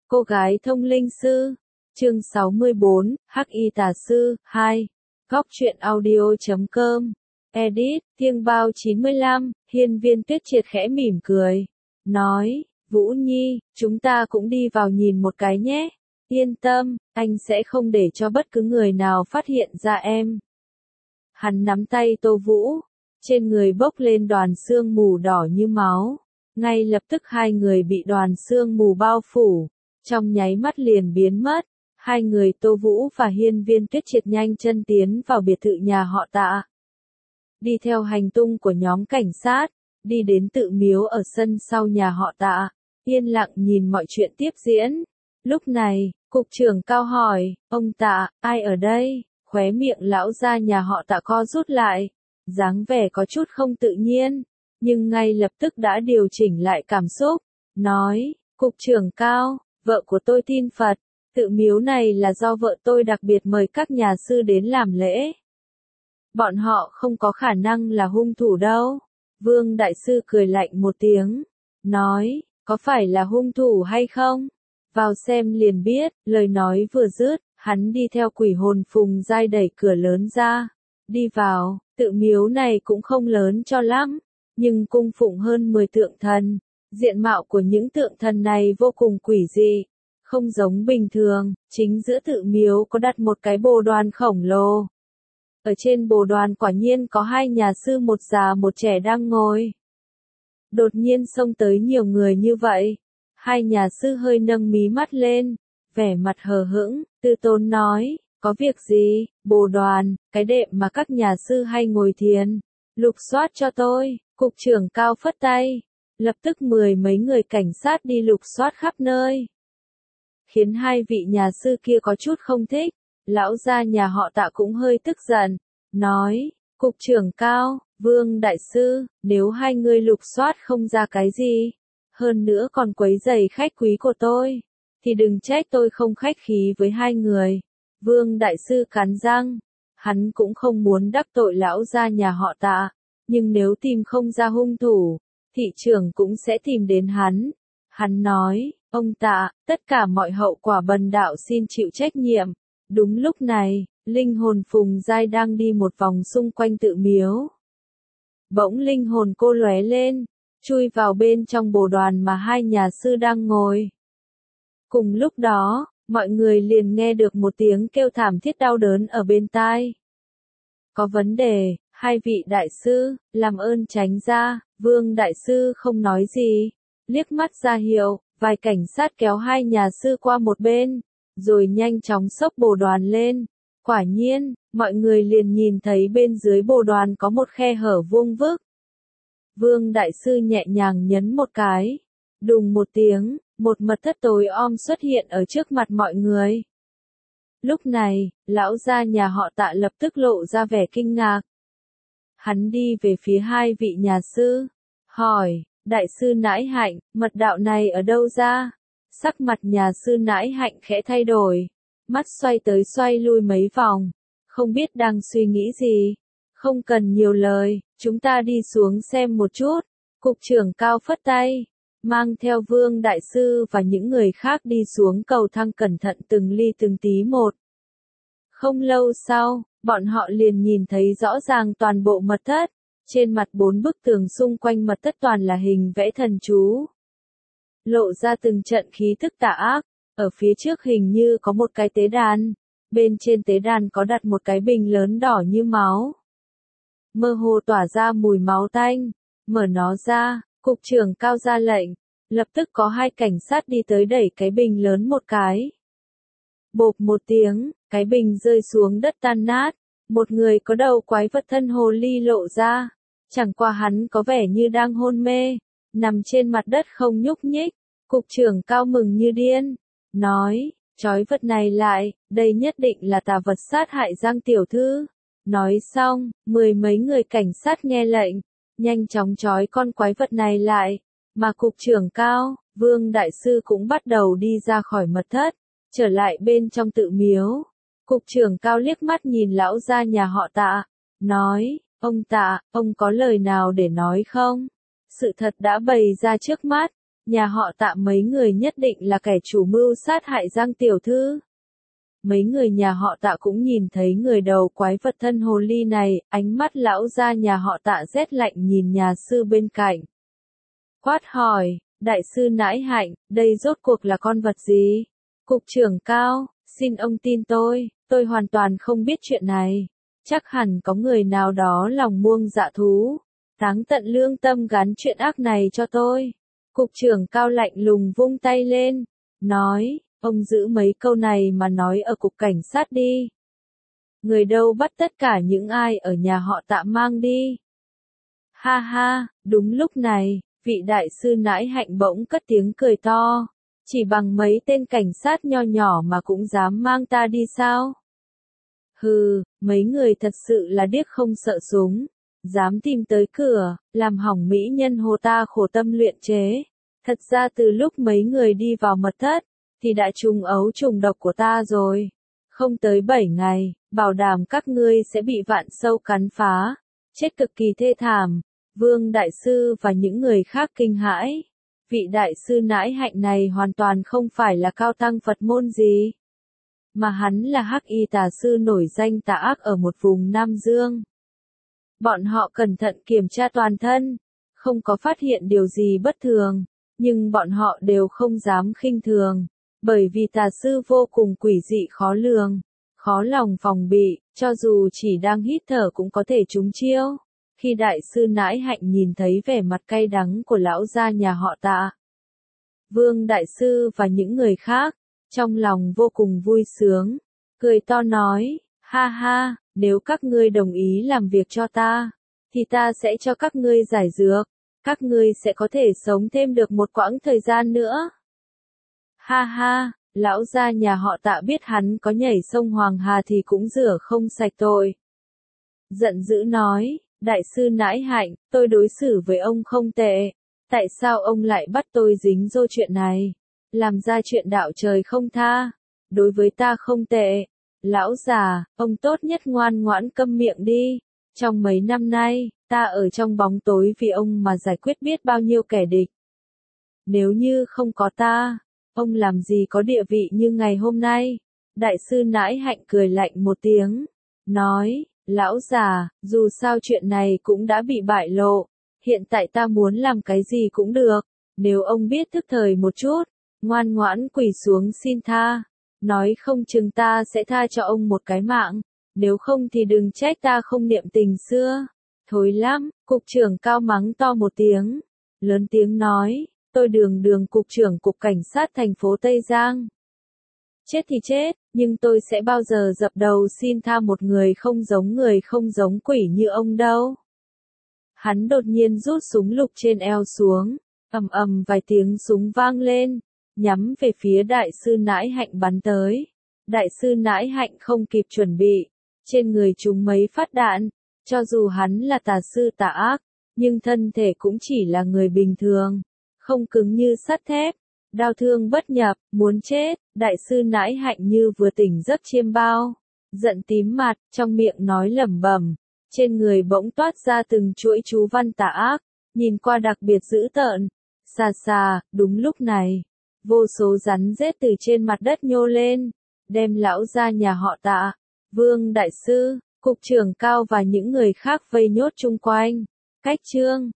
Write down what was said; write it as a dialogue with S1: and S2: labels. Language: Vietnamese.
S1: Cô gái thông linh sư. Chương 64, Hắc y tà sư 2. Góc truyện audio.com. Edit, Thiêng Bao 95, Hiên Viên Tuyết Triệt khẽ mỉm cười. Nói, Vũ Nhi, chúng ta cũng đi vào nhìn một cái nhé. Yên tâm, anh sẽ không để cho bất cứ người nào phát hiện ra em. Hắn nắm tay Tô Vũ. Trên người bốc lên đoàn sương mù đỏ như máu. Ngay lập tức hai người bị đoàn sương mù bao phủ. Trong nháy mắt liền biến mất. Hai người Tô Vũ và Hiên Viên Tuyết Triệt nhanh chân tiến vào biệt thự nhà họ Tạ. Đi theo hành tung của nhóm cảnh sát, đi đến tự miếu ở sân sau nhà họ Tạ, yên lặng nhìn mọi chuyện tiếp diễn. Lúc này, cục trưởng Cao hỏi, ông Tạ, ai ở đây? Khóe miệng lão gia nhà họ Tạ co rút lại, dáng vẻ có chút không tự nhiên, nhưng ngay lập tức đã điều chỉnh lại cảm xúc, nói, cục trưởng Cao, vợ của tôi tin Phật, tự miếu này là do vợ tôi đặc biệt mời các nhà sư đến làm lễ. Bọn họ không có khả năng là hung thủ đâu. Vương Đại Sư cười lạnh một tiếng, nói, có phải là hung thủ hay không? Vào xem liền biết, lời nói vừa dứt, hắn đi theo quỷ hồn Phùng Giai đẩy cửa lớn ra. Đi vào, tự miếu này cũng không lớn cho lắm, nhưng cung phụng hơn 10 tượng thần. Diện mạo của những tượng thần này vô cùng quỷ dị, không giống bình thường, chính giữa tự miếu có đặt một cái bồ đoàn khổng lồ. Ở trên bồ đoàn quả nhiên có hai nhà sư một già một trẻ đang ngồi. Đột nhiên xông tới nhiều người như vậy. Hai nhà sư hơi nâng mí mắt lên, vẻ mặt hờ hững, tư tốn nói, có việc gì, bồ đoàn, cái đệm mà các nhà sư hay ngồi thiền, lục soát cho tôi, cục trưởng Cao phất tay. Lập tức 10 mấy người cảnh sát đi lục soát khắp nơi. Khiến hai vị nhà sư kia có chút không thích. Lão gia nhà họ Tạ cũng hơi tức giận, nói, cục trưởng Cao, Vương Đại Sư, nếu hai người lục soát không ra cái gì, hơn nữa còn quấy rầy khách quý của tôi, thì đừng trách tôi không khách khí với hai người. Vương Đại Sư cắn răng, hắn cũng không muốn đắc tội lão gia nhà họ Tạ, nhưng nếu tìm không ra hung thủ, thị trưởng cũng sẽ tìm đến hắn. Hắn nói, ông Tạ, tất cả mọi hậu quả bần đạo xin chịu trách nhiệm. Đúng lúc này, linh hồn Phùng Giai đang đi một vòng xung quanh tự miếu. Bỗng linh hồn cô lóe lên, chui vào bên trong bồ đoàn mà hai nhà sư đang ngồi. Cùng lúc đó, mọi người liền nghe được một tiếng kêu thảm thiết đau đớn ở bên tai. Có vấn đề, hai vị đại sư, làm ơn tránh ra. Vương Đại Sư không nói gì, liếc mắt ra hiệu, vài cảnh sát kéo hai nhà sư qua một bên, rồi nhanh chóng xốc bồ đoàn lên. Quả nhiên, mọi người liền nhìn thấy bên dưới bồ đoàn có một khe hở vuông vức. Vương Đại Sư nhẹ nhàng nhấn một cái. Đùng một tiếng, một mật thất tối om xuất hiện ở trước mặt mọi người. Lúc này, lão gia nhà họ Tạ lập tức lộ ra vẻ kinh ngạc. Hắn đi về phía hai vị nhà sư, hỏi, Đại sư Nãi Hạnh, mật đạo này ở đâu ra? Sắc mặt nhà sư Nãi Hạnh khẽ thay đổi, mắt xoay tới xoay lui mấy vòng, không biết đang suy nghĩ gì. Không cần nhiều lời, chúng ta đi xuống xem một chút. Cục trưởng Cao phất tay, mang theo Vương Đại Sư và những người khác đi xuống cầu thang cẩn thận từng ly từng tí một. Không lâu sau, bọn họ liền nhìn thấy rõ ràng toàn bộ mật thất. Trên mặt 4 bức tường xung quanh mật thất toàn là hình vẽ thần chú. Lộ ra từng trận khí tức tà ác. Ở phía trước hình như có một cái tế đàn. Bên trên tế đàn có đặt một cái bình lớn đỏ như máu. Mơ hồ tỏa ra mùi máu tanh. Mở nó ra, cục trưởng Cao ra lệnh. Lập tức có hai cảnh sát đi tới đẩy cái bình lớn một cái. Bộp một tiếng, cái bình rơi xuống đất tan nát. Một người có đầu quái vật thân hồ ly lộ ra. Chẳng qua hắn có vẻ như đang hôn mê, nằm trên mặt đất không nhúc nhích. Cục trưởng Cao mừng như điên, nói, trói vật này lại, đây nhất định là tà vật sát hại Giang tiểu thư. Nói xong, 10 mấy người cảnh sát nghe lệnh, nhanh chóng trói con quái vật này lại, mà cục trưởng Cao, Vương Đại Sư cũng bắt đầu đi ra khỏi mật thất, trở lại bên trong tự miếu. Cục trưởng Cao liếc mắt nhìn lão gia nhà họ Tạ, nói, ông Tạ, ông có lời nào để nói không? Sự thật đã bày ra trước mắt, nhà họ Tạ mấy người nhất định là kẻ chủ mưu sát hại Giang tiểu thư. Mấy người nhà họ Tạ cũng nhìn thấy người đầu quái vật thân hồ ly này, ánh mắt lão gia nhà họ Tạ rét lạnh nhìn nhà sư bên cạnh. Quát hỏi, đại sư Nãi Hạnh, đây rốt cuộc là con vật gì? Cục trưởng Cao, xin ông tin tôi hoàn toàn không biết chuyện này. Chắc hẳn có người nào đó lòng muông dạ thú, táng tận lương tâm gắn chuyện ác này cho tôi. Cục trưởng Cao lạnh lùng vung tay lên, nói, ông giữ mấy câu này mà nói ở cục cảnh sát đi. Người đâu bắt tất cả những ai ở nhà họ Tạ mang đi. Ha ha, đúng lúc này, vị đại sư Nãi Hạnh bỗng cất tiếng cười to. Chỉ bằng mấy tên cảnh sát nho nhỏ mà cũng dám mang ta đi sao? Hừ, mấy người thật sự là điếc không sợ súng. Dám tìm tới cửa, làm hỏng mỹ nhân hồ ta khổ tâm luyện chế. Thật ra từ lúc mấy người đi vào mật thất, thì đã trùng ấu trùng độc của ta rồi. Không tới 7 ngày, bảo đảm các ngươi sẽ bị vạn sâu cắn phá. Chết cực kỳ thê thảm. Vương Đại Sư và những người khác kinh hãi. Vị Đại Sư Nãi Hạnh này hoàn toàn không phải là cao tăng Phật môn gì. Mà hắn là Hắc Y Tà Sư nổi danh tà ác ở một vùng Nam Dương. Bọn họ cẩn thận kiểm tra toàn thân, không có phát hiện điều gì bất thường, nhưng bọn họ đều không dám khinh thường, bởi vì tà sư vô cùng quỷ dị khó lường, khó lòng phòng bị, cho dù chỉ đang hít thở cũng có thể trúng chiêu. Khi đại sư Nãi Hạnh nhìn thấy vẻ mặt cay đắng của lão gia nhà họ Tạ, Vương Đại Sư và những người khác, trong lòng vô cùng vui sướng, cười to nói, ha ha, nếu các ngươi đồng ý làm việc cho ta, thì ta sẽ cho các ngươi giải dược, các ngươi sẽ có thể sống thêm được một quãng thời gian nữa. Ha ha, lão gia nhà họ Tạ biết hắn có nhảy sông Hoàng Hà thì cũng rửa không sạch tội. Giận dữ nói, đại sư Nãi Hạnh, tôi đối xử với ông không tệ, tại sao ông lại bắt tôi dính vô chuyện này, làm ra chuyện đạo trời không tha, đối với ta không tệ. Lão già, ông tốt nhất ngoan ngoãn câm miệng đi, trong mấy năm nay, ta ở trong bóng tối vì ông mà giải quyết biết bao nhiêu kẻ địch. Nếu như không có ta, ông làm gì có địa vị như ngày hôm nay. Đại sư Nãi Hạnh cười lạnh một tiếng, nói, lão già, dù sao chuyện này cũng đã bị bại lộ, hiện tại ta muốn làm cái gì cũng được, nếu ông biết thức thời một chút, ngoan ngoãn quỳ xuống xin tha, nói không chừng ta sẽ tha cho ông một cái mạng, nếu không thì đừng trách ta không niệm tình xưa. Thối lắm, cục trưởng Cao mắng to một tiếng, lớn tiếng nói, tôi Đường cục trưởng cục cảnh sát thành phố Tây Giang. Chết thì chết, nhưng tôi sẽ bao giờ dập đầu xin tha một người không giống quỷ như ông đâu. Hắn đột nhiên rút súng lục trên eo xuống, ầm ầm vài tiếng súng vang lên, nhắm về phía đại sư Nãi Hạnh bắn tới. Đại sư Nãi Hạnh không kịp chuẩn bị, trên người trúng mấy phát đạn, cho dù hắn là tà sư tà ác, nhưng thân thể cũng chỉ là người bình thường, không cứng như sắt thép. Đau thương bất nhập, muốn chết, đại sư Nãi Hạnh như vừa tỉnh giấc chiêm bao, giận tím mặt, trong miệng nói lẩm bẩm, trên người bỗng toát ra từng chuỗi chú văn tà ác, nhìn qua đặc biệt dữ tợn. Xà xà, đúng lúc này, vô số rắn rết từ trên mặt đất nhô lên, đem lão gia nhà họ Tạ, Vương Đại Sư, cục trưởng Cao và những người khác vây nhốt chung quanh. Cách chương